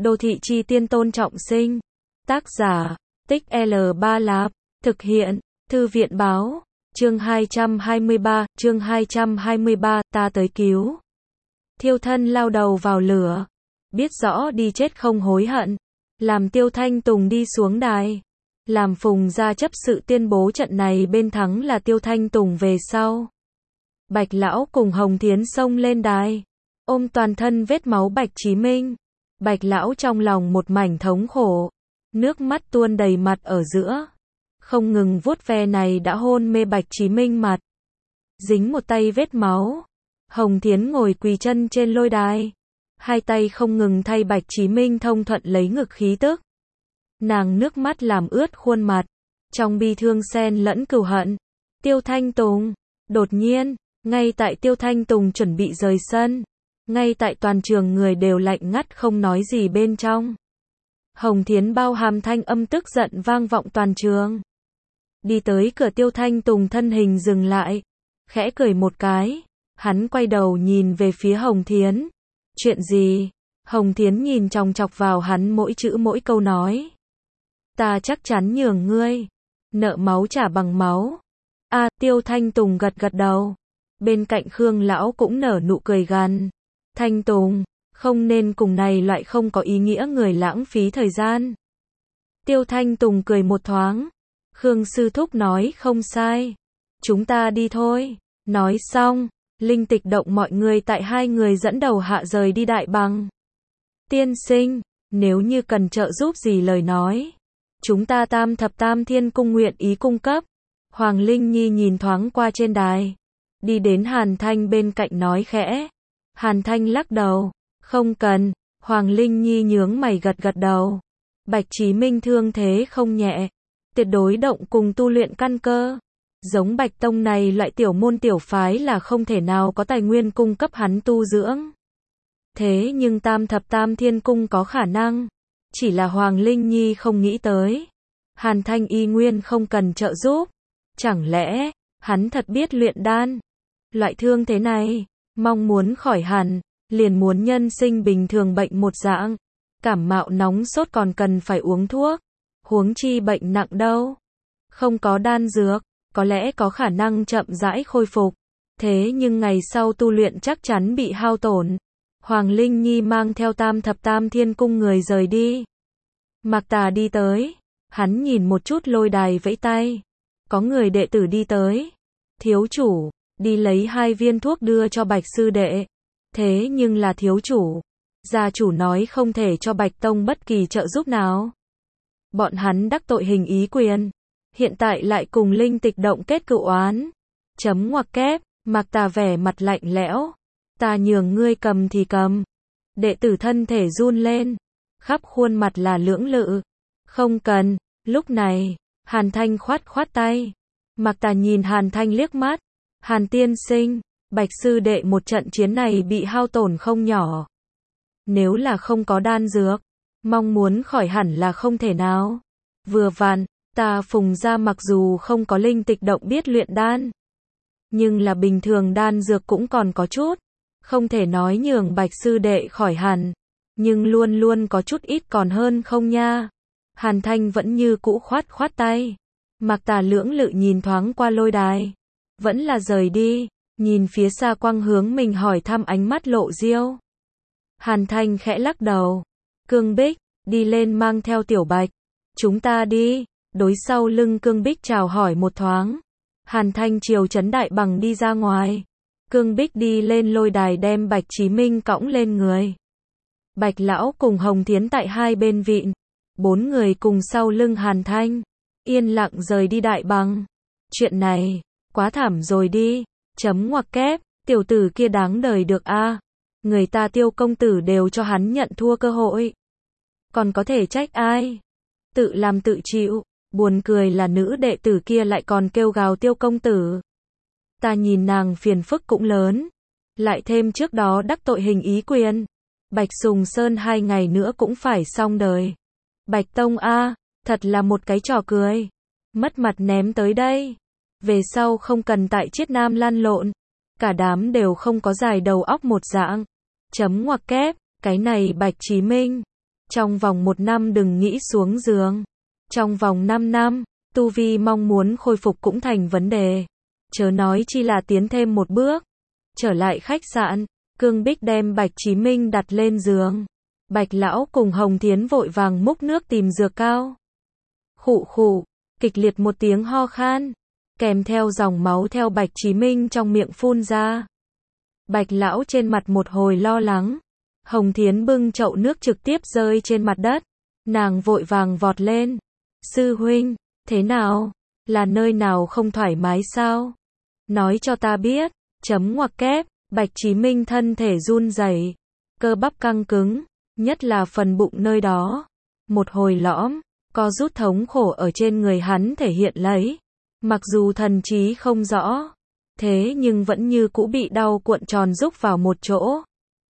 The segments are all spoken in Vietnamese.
Đô thị chi tiên Tôn Trọng Sinh. Tác giả, Tích L3 Lạp. Thực hiện, Thư viện báo. Chương 223, ta tới cứu. Thiêu thân lao đầu vào lửa. Biết rõ đi chết không hối hận. Làm Tiêu Thanh Tùng đi xuống đài. Làm Phùng gia chấp sự tuyên bố trận này bên thắng là Tiêu Thanh Tùng về sau. Bạch Lão cùng Hồng Thiến xông lên đài. Ôm toàn thân vết máu Bạch Chí Minh. Bạch Lão trong lòng một mảnh thống khổ. Nước mắt tuôn đầy mặt ở giữa. Không ngừng vuốt ve này đã hôn mê Bạch Chí Minh mặt. Dính một tay vết máu. Hồng Thiến ngồi quỳ chân trên lôi đài. Hai tay không ngừng thay Bạch Chí Minh thông thuận lấy ngực khí tức. Nàng nước mắt làm ướt khuôn mặt. Trong bi thương xen lẫn cừu hận. Tiêu Thanh Tùng. Đột nhiên, ngay tại Tiêu Thanh Tùng chuẩn bị rời sân. Ngay tại toàn trường người đều lạnh ngắt không nói gì bên trong. Hồng Thiến bao hàm thanh âm tức giận vang vọng toàn trường. Đi tới cửa Tiêu Thanh Tùng thân hình dừng lại. Khẽ cười một cái. Hắn quay đầu nhìn về phía Hồng Thiến. Chuyện gì? Hồng Thiến nhìn chòng chọc vào hắn mỗi chữ mỗi câu nói. Ta chắc chắn nhường ngươi. Nợ máu trả bằng máu. Tiêu Thanh Tùng gật gật đầu. Bên cạnh Khương Lão cũng nở nụ cười gằn. Thanh Tùng, không nên cùng này loại không có ý nghĩa người lãng phí thời gian. Tiêu Thanh Tùng cười một thoáng. Khương Sư Thúc nói không sai. Chúng ta đi thôi. Nói xong, Linh Tịch động mọi người tại hai người dẫn đầu hạ rời đi Đại Bằng. Tiên sinh, nếu như cần trợ giúp gì lời nói. Chúng ta Tam Thập Tam Thiên Cung nguyện ý cung cấp. Hoàng Linh Nhi nhìn thoáng qua trên đài. Đi đến Hàn Thanh bên cạnh nói khẽ. Hàn Thanh lắc đầu. Không cần. Hoàng Linh Nhi nhướng mày gật gật đầu. Bạch Chí Minh thương thế không nhẹ. Tuyệt đối động cùng tu luyện căn cơ. Giống Bạch Tông này loại tiểu môn tiểu phái là không thể nào có tài nguyên cung cấp hắn tu dưỡng. Thế nhưng Tam Thập Tam Thiên Cung có khả năng. Chỉ là Hoàng Linh Nhi không nghĩ tới. Hàn Thanh y nguyên không cần trợ giúp. Chẳng lẽ, hắn thật biết luyện đan? Loại thương thế này, mong muốn khỏi hẳn, liền muốn nhân sinh bình thường bệnh một dạng. Cảm mạo nóng sốt còn cần phải uống thuốc. Huống chi bệnh nặng đâu. Không có đan dược, có lẽ có khả năng chậm rãi khôi phục. Thế nhưng ngày sau tu luyện chắc chắn bị hao tổn. Hoàng Linh Nhi mang theo Tam Thập Tam Thiên Cung người rời đi. Mạc Tà đi tới. Hắn nhìn một chút lôi đài vẫy tay. Có người đệ tử đi tới. Thiếu chủ, đi lấy 2 viên thuốc đưa cho Bạch sư đệ. Thế nhưng là thiếu chủ. Gia chủ nói không thể cho Bạch Tông bất kỳ trợ giúp nào. Bọn hắn đắc tội hình ý quyền. Hiện tại lại cùng Linh Tịch động kết cựu oán. Chấm ngoặc kép, Mạc Tà vẻ mặt lạnh lẽo. Ta nhường ngươi cầm thì cầm. Đệ tử thân thể run lên. Khắp khuôn mặt là lưỡng lự. Không cần. Lúc này, Hàn Thanh khoát tay. Mạc Tà nhìn Hàn Thanh liếc mắt. Hàn tiên sinh, Bạch sư đệ một trận chiến này bị hao tổn không nhỏ. Nếu là không có đan dược, mong muốn khỏi hẳn là không thể nào. Vừa vặn, ta Phùng gia mặc dù không có Linh Tịch động biết luyện đan. Nhưng là bình thường đan dược cũng còn có chút. Không thể nói nhường Bạch sư đệ khỏi hẳn. Nhưng luôn luôn có chút ít còn hơn không nha. Hàn Thanh vẫn như cũ khoát tay. Mạc Tà lưỡng lự nhìn thoáng qua lôi đài. Vẫn là rời đi. Nhìn phía xa quang hướng mình hỏi thăm ánh mắt lộ diêu. Hàn Thanh khẽ lắc đầu. Cương Bích, đi lên mang theo Tiểu Bạch. Chúng ta đi. Đối sau lưng Cương Bích chào hỏi một thoáng. Hàn Thanh chiều Trấn Đại Bằng đi ra ngoài. Cương Bích đi lên lôi đài đem Bạch Chí Minh cõng lên người. Bạch Lão cùng Hồng Thiến tại hai bên vịn. 4 người cùng sau lưng Hàn Thanh. Yên lặng rời đi Đại Bằng. Chuyện này, quá thảm rồi đi. Chấm ngoặc kép, tiểu tử kia đáng đời được a. Người ta Tiêu công tử đều cho hắn nhận thua cơ hội. Còn có thể trách ai? Tự làm tự chịu. Buồn cười là nữ đệ tử kia lại còn kêu gào Tiêu công tử. Ta nhìn nàng phiền phức cũng lớn. Lại thêm trước đó đắc tội hình ý quyền. Bạch Sùng Sơn 2 ngày nữa cũng phải xong đời. Bạch Tông a, thật là một cái trò cười. Mất mặt ném tới đây. Về sau không cần tại Chiết Nam lăn lộn. Cả đám đều không có dài đầu óc một dạng. Chấm ngoặc kép, cái này Bạch Chí Minh. Trong vòng 1 năm đừng nghĩ xuống giường. Trong vòng 5 năm, tu vi mong muốn khôi phục cũng thành vấn đề. Chớ nói chi là tiến thêm một bước. Trở lại khách sạn, Cương Bích đem Bạch Chí Minh đặt lên giường. Bạch lão cùng Hồng Thiến vội vàng múc nước tìm dược cao. Khụ khụ, kịch liệt một tiếng ho khan, kèm theo dòng máu theo Bạch Chí Minh trong miệng phun ra. Bạch lão trên mặt một hồi lo lắng. Hồng Thiến bưng chậu nước trực tiếp rơi trên mặt đất. Nàng vội vàng vọt lên. Sư huynh, thế nào? Là nơi nào không thoải mái sao? Nói cho ta biết. Chấm ngoặc kép, Bạch Chí Minh thân thể run rẩy, cơ bắp căng cứng, nhất là phần bụng nơi đó. Một hồi lõm, co rút thống khổ ở trên người hắn thể hiện lấy. Mặc dù thần trí không rõ, thế nhưng vẫn như cũ bị đau cuộn tròn rúc vào một chỗ.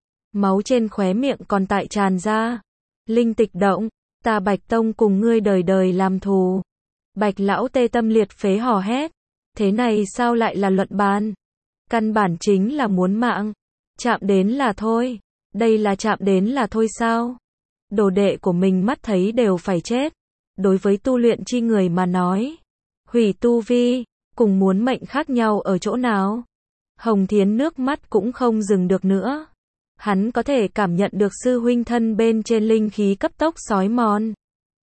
Máu trên khóe miệng còn tại tràn ra. Linh tịch động, ta Bạch Tông cùng ngươi đời đời làm thù. Bạch lão tê tâm liệt phế hò hét. Thế này sao lại là luận bàn? Căn bản chính là muốn mạng. Chạm đến là thôi. Đây là chạm đến là thôi sao? Đồ đệ của mình mắt thấy đều phải chết. Đối với tu luyện chi người mà nói, hủy tu vi, cùng muốn mệnh khác nhau ở chỗ nào? Hồng Thiến nước mắt cũng không dừng được nữa. Hắn có thể cảm nhận được sư huynh thân bên trên linh khí cấp tốc xói mòn.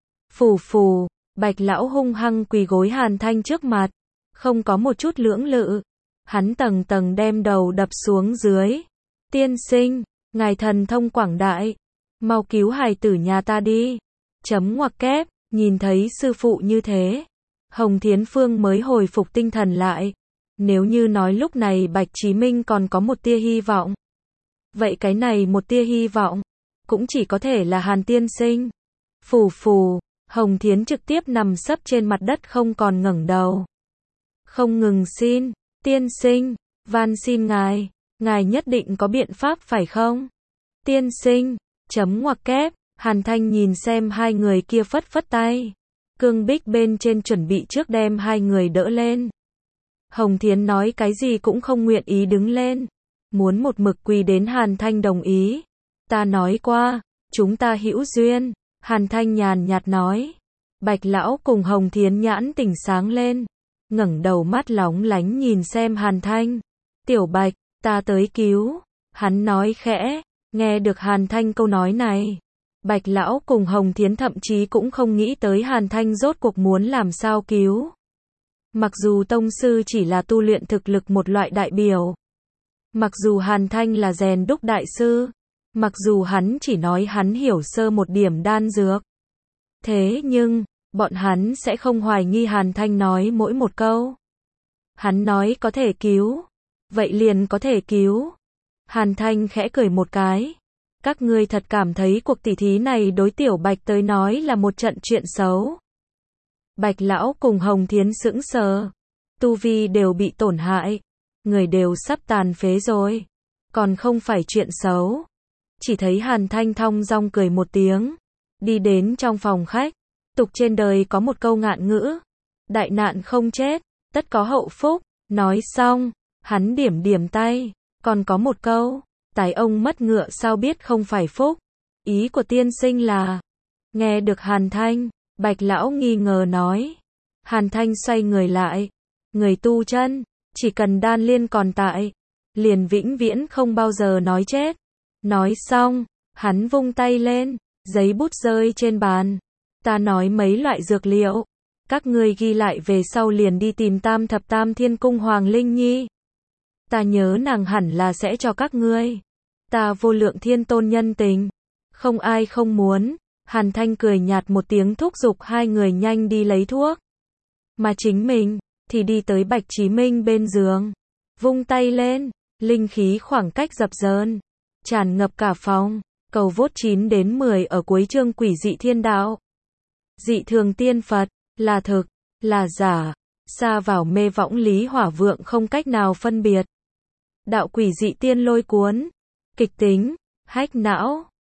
Phù phù, Bạch lão hung hăng quỳ gối Hàn Thanh trước mặt, không có một chút lưỡng lự. Hắn tầng tầng đem đầu đập xuống dưới. Tiên sinh, ngài thần thông quảng đại, mau cứu hài tử nhà ta đi. Chấm ngoặc kép, nhìn thấy sư phụ như thế, Hồng Thiến Phương mới hồi phục tinh thần lại. Nếu như nói lúc này Bạch Chí Minh còn có một tia hy vọng, vậy cái này một tia hy vọng, cũng chỉ có thể là Hàn tiên sinh. Phù phù, Hồng Thiến trực tiếp nằm sấp trên mặt đất không còn ngẩng đầu. Không ngừng xin, tiên sinh, van xin ngài nhất định có biện pháp phải không? Tiên sinh, chấm ngoặc kép, Hàn Thanh nhìn xem hai người kia phất phất tay. Cương Bích bên trên chuẩn bị trước đem hai người đỡ lên. Hồng Thiến nói cái gì cũng không nguyện ý đứng lên. Muốn một mực quỳ đến Hàn Thanh đồng ý. Ta nói qua, chúng ta hữu duyên. Hàn Thanh nhàn nhạt nói. Bạch lão cùng Hồng Thiến nhãn tỉnh sáng lên. Ngẩng đầu mắt lóng lánh nhìn xem Hàn Thanh. Tiểu Bạch, ta tới cứu. Hắn nói khẽ. Nghe được Hàn Thanh câu nói này, Bạch lão cùng Hồng Thiến thậm chí cũng không nghĩ tới Hàn Thanh rốt cuộc muốn làm sao cứu. Mặc dù tông sư chỉ là tu luyện thực lực một loại đại biểu, mặc dù Hàn Thanh là rèn đúc đại sư, mặc dù hắn chỉ nói hắn hiểu sơ một điểm đan dược, thế nhưng bọn hắn sẽ không hoài nghi Hàn Thanh nói mỗi một câu. Hắn nói có thể cứu, vậy liền có thể cứu. Hàn Thanh khẽ cười một cái. Các ngươi thật cảm thấy cuộc tỉ thí này đối Tiểu Bạch tới nói là một trận chuyện xấu. Bạch lão cùng Hồng Thiến sững sờ. Tu vi đều bị tổn hại. Người đều sắp tàn phế rồi. Còn không phải chuyện xấu. Chỉ thấy Hàn Thanh thong dong cười một tiếng. Đi đến trong phòng khách. Tục trên đời có một câu ngạn ngữ. Đại nạn không chết, tất có hậu phúc. Nói xong, hắn điểm điểm tay. Còn có một câu, tài ông mất ngựa sao biết không phải phúc. Ý của tiên sinh là, nghe được Hàn Thanh, Bạch lão nghi ngờ nói. Hàn Thanh xoay người lại, người tu chân, chỉ cần đan liên còn tại, liền vĩnh viễn không bao giờ nói chết. Nói xong, hắn vung tay lên, giấy bút rơi trên bàn. Ta nói mấy loại dược liệu, các ngươi ghi lại về sau liền đi tìm Tam Thập Tam Thiên Cung Hoàng Linh Nhi. Ta nhớ nàng hẳn là sẽ cho các ngươi. Ta vô lượng thiên tôn nhân tình. Không ai không muốn. Hàn Thanh cười nhạt một tiếng thúc giục hai người nhanh đi lấy thuốc. Mà chính mình, thì đi tới Bạch Chí Minh bên giường. Vung tay lên, linh khí khoảng cách dập dờn. Tràn ngập cả phòng. Cầu vốt 9 đến 10 ở cuối chương Quỷ Dị Thiên Đạo. Dị thường tiên Phật, là thực, là giả. Xa vào mê võng lý hỏa vượng không cách nào phân biệt. Đạo quỷ dị tiên lôi cuốn, kịch tính, hách não.